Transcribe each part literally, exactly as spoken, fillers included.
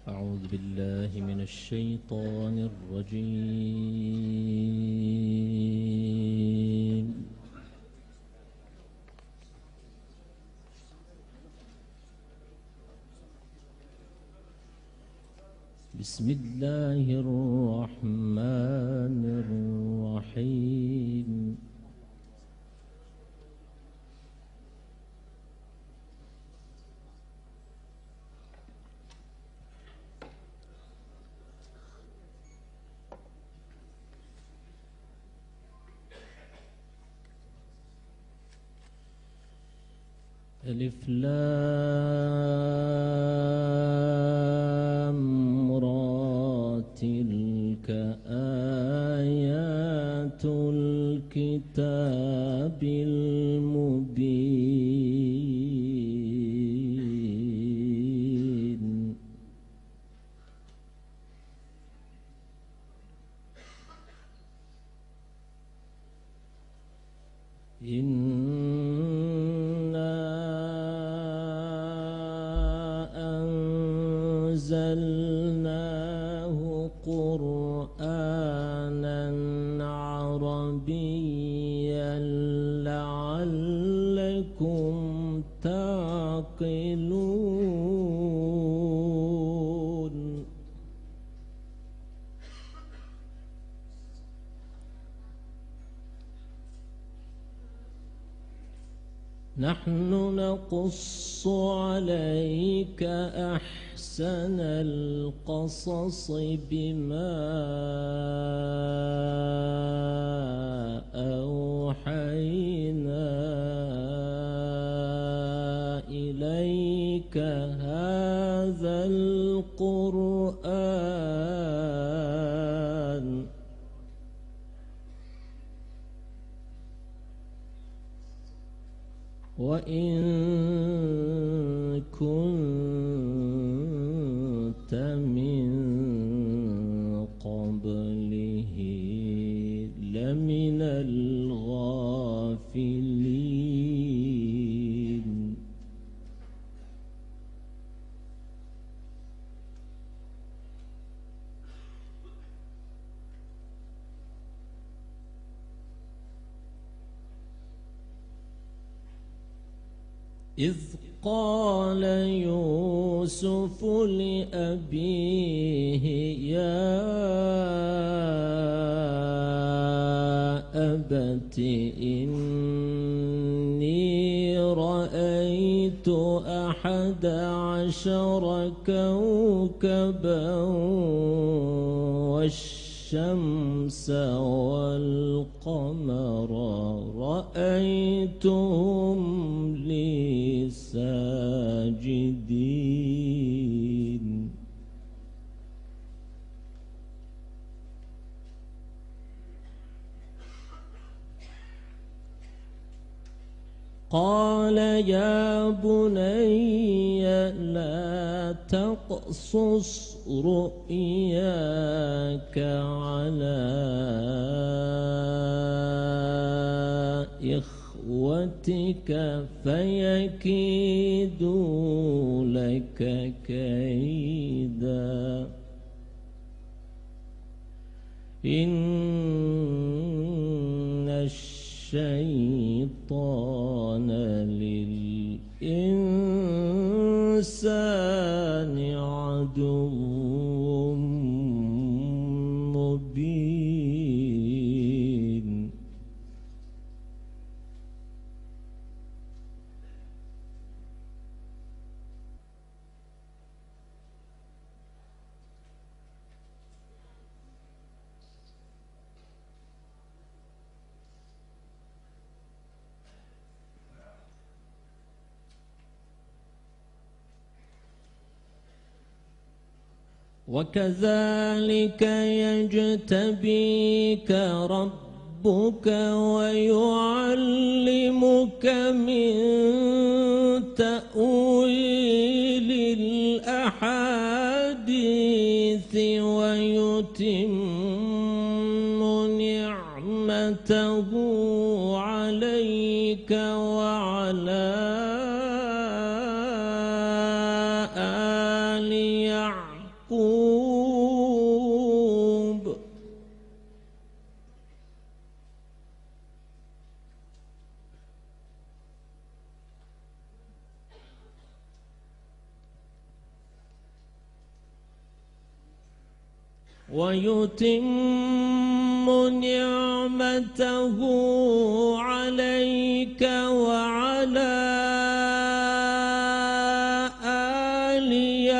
أعوذ بالله من الشيطان الرجيم. بسم الله الرحمن الرحيم. ألف لام را تلك آيات الكتاب المبين. أنزلناه قرآنا عربيا لعلكم تعقلون. نحن نقص عليك أحسن القصص بما أوحينا إليك هذا القرآن وإن كنت من قبله لمن الغافلين. إذ قال يوسف لأبيه يا أبت إني رأيت أحد عشر كوكبا والشمس والقمر رأيتهم لي ساجدين. قال يا بني لا تقصص رؤياك على إخوتك فيكيدوا لك كيدا إن الشيطان للإنسان عدو مبين. وكذلك يجتبيك ربك ويعلمك من تأويل الأحاديث ويتم نعمته عليك وعلى آل يعقوب يعقوب ويتم نعمته عليك وعلى آل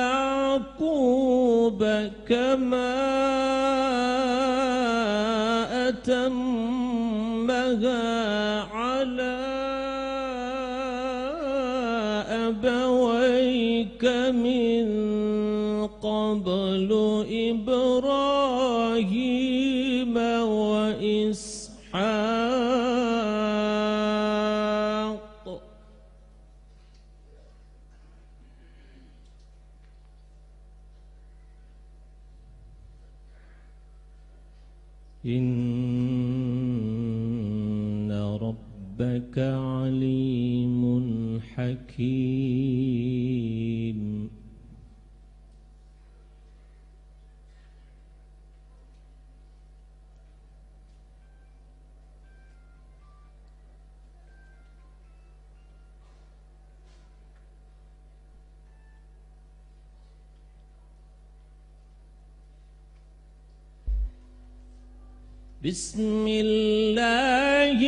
يعقوب كما أتمها على أبويك من قبل إبراهيم وإسحاق إن ربك عليم حكيم بسم الله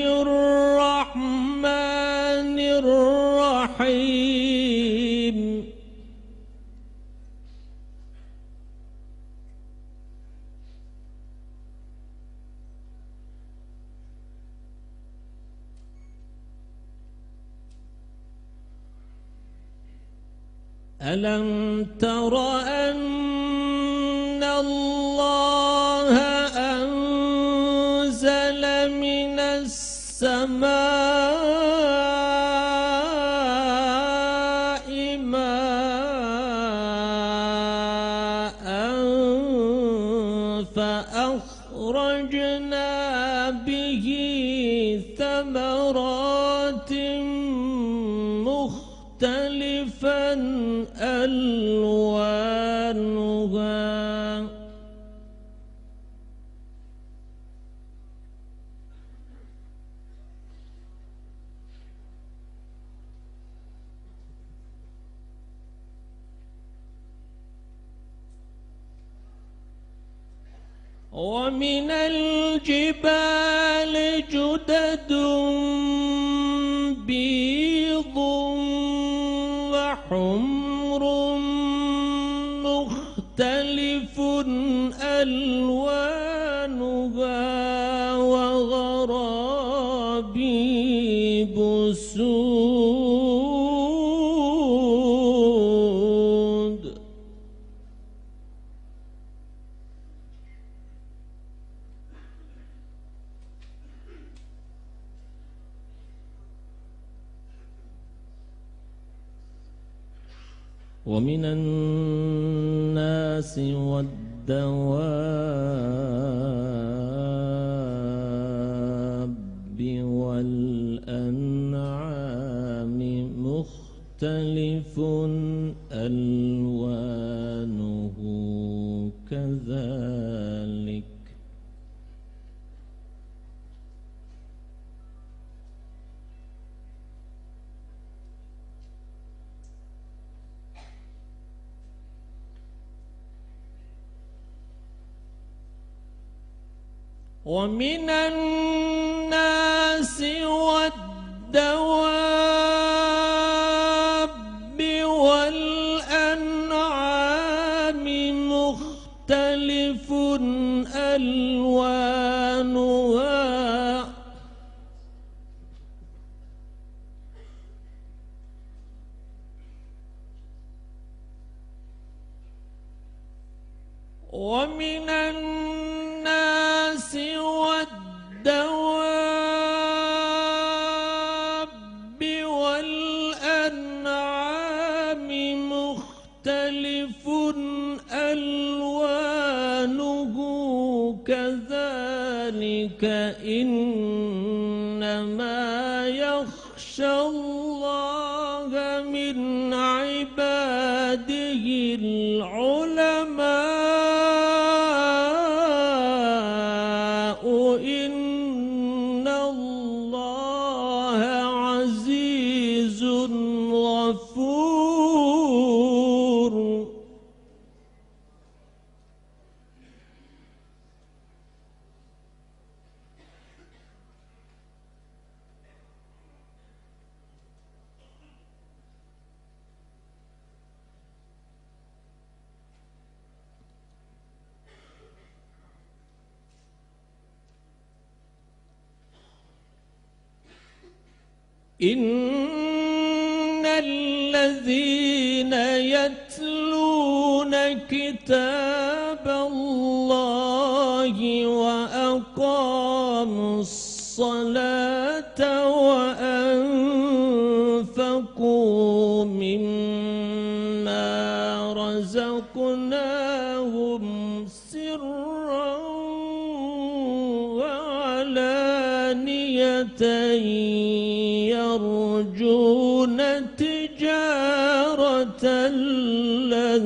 الرحمن الرحيم ألم تر أن الله أنزل من السماء ماء فأخرجنا به ثمرات مختلفا ألوانها ومن الجبال جدد بيض وحمر مختلف ألوانها وغرابيب سود ومن الناس والدواب والأنعام مختلف ألوانه كذلك ومن الناس والدواب والأنعام مختلف ألوانها ومن الناس والدواب والأنعام مختلف ألوانه كذلك إنما يخشى الله من عباده العلماء إن الذين يتلون كتاب الله وأقاموا الصلاة وأنفقوا مما رزقناهم سرا وعلانية يرجون تجارة لن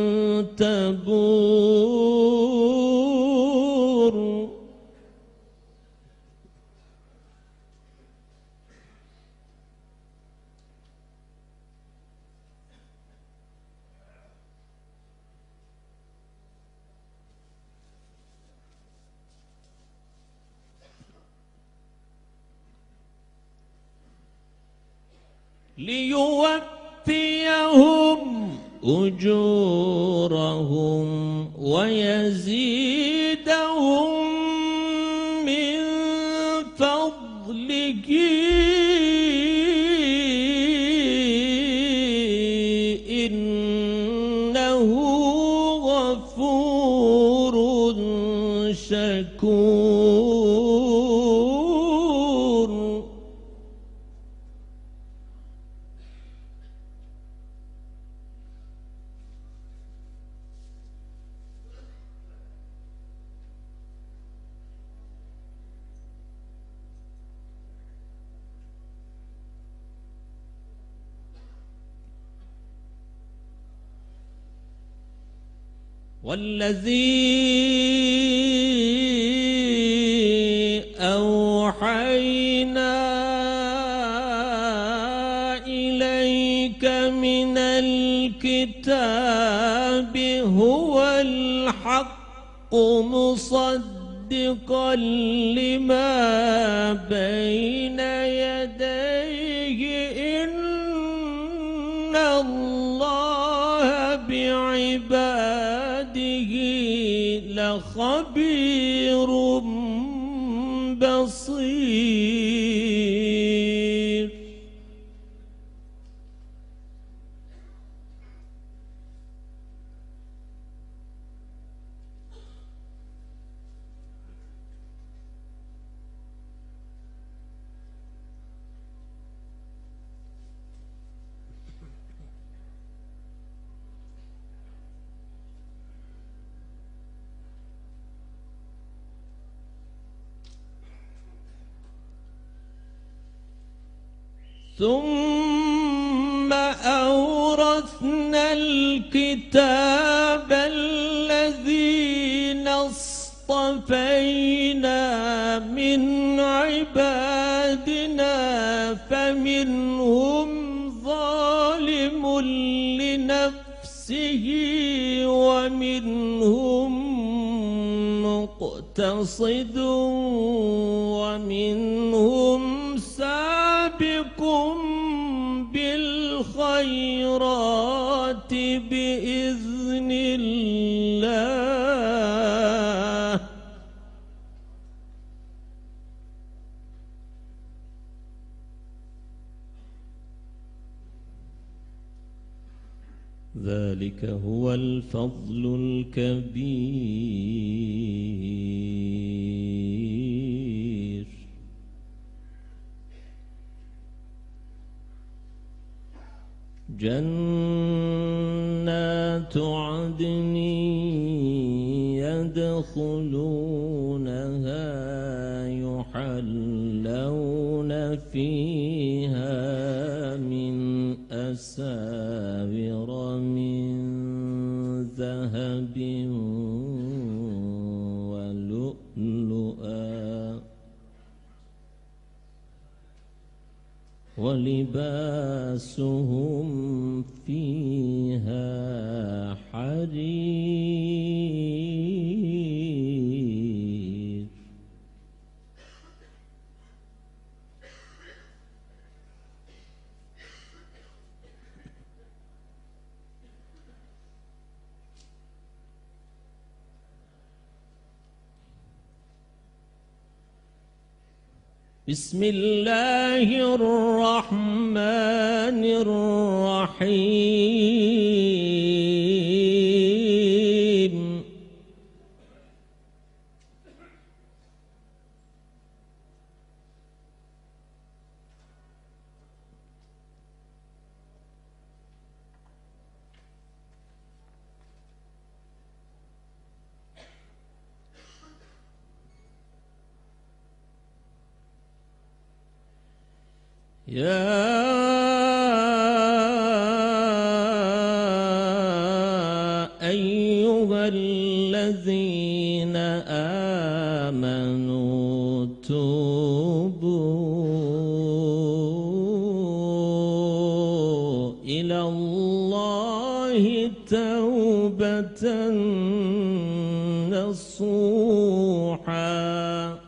تبور ليوفيهم أجورهم ويزيدهم من فضله إنه غفور شكور. والذي أوحينا إليك من الكتاب هو الحق مصدقا لما بين يديه إن الله بعباده لخبير بصير. ثم أورثنا الكتاب الذين اصطفينا من عبادنا فمنهم ظالم لنفسه ومنهم مقتصد ومنهم سابق بالخيرات بإذن الله. ذلك هو الفضل الكبير. جنات عدن يدخلونها يحلون فيها من أساور من ذهب ولؤلؤا ولباسهم فيها حرير. بسم الله الرحمن الرحيم يا أيها الذين آمنوا توبوا إلى الله توبة نصوحا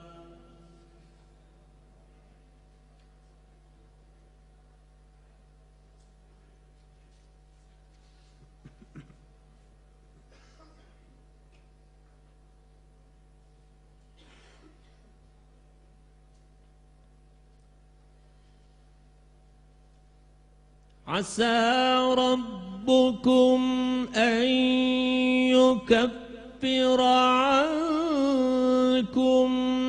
عسى ربكم أن يكفر عنكم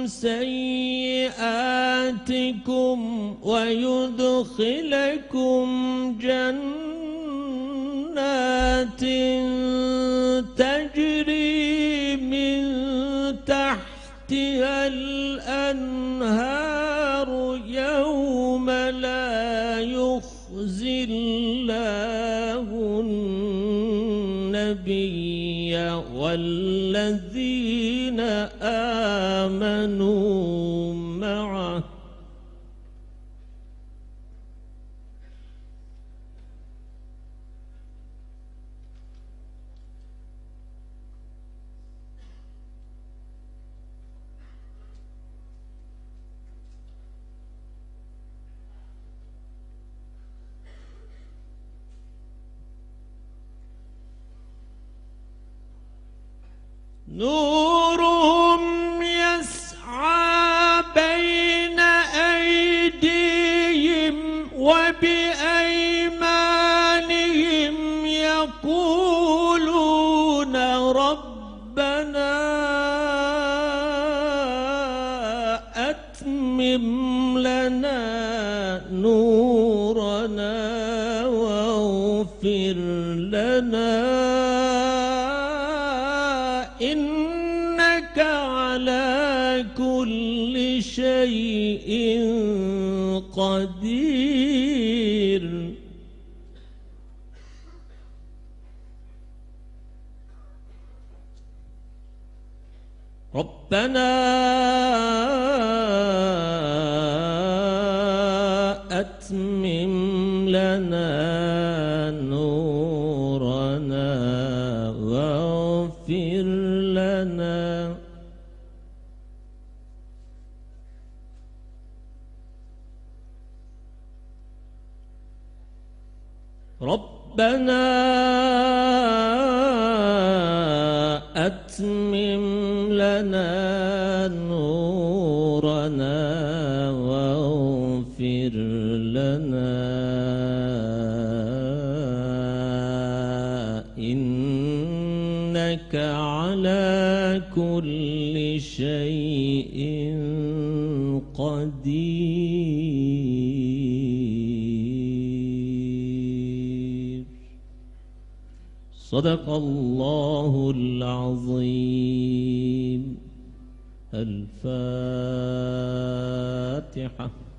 سيئاتكم ويدخلكم جنات تجري من تحتها الأنهار يوم لا يخزي الله النبي والذين آمنوا معه نورهم يسعى بين أيديهم وبأيمانهم يقولون ربنا أتمم لنا نورنا واغفر لنا إنك على كل شيء قدير ربنا أتمم لنا نورنا واغفر لنا ربنا أتمم لنا نورنا واغفر لنا إنك على كل شيء قدير صدق الله العظيم. الفاتحة.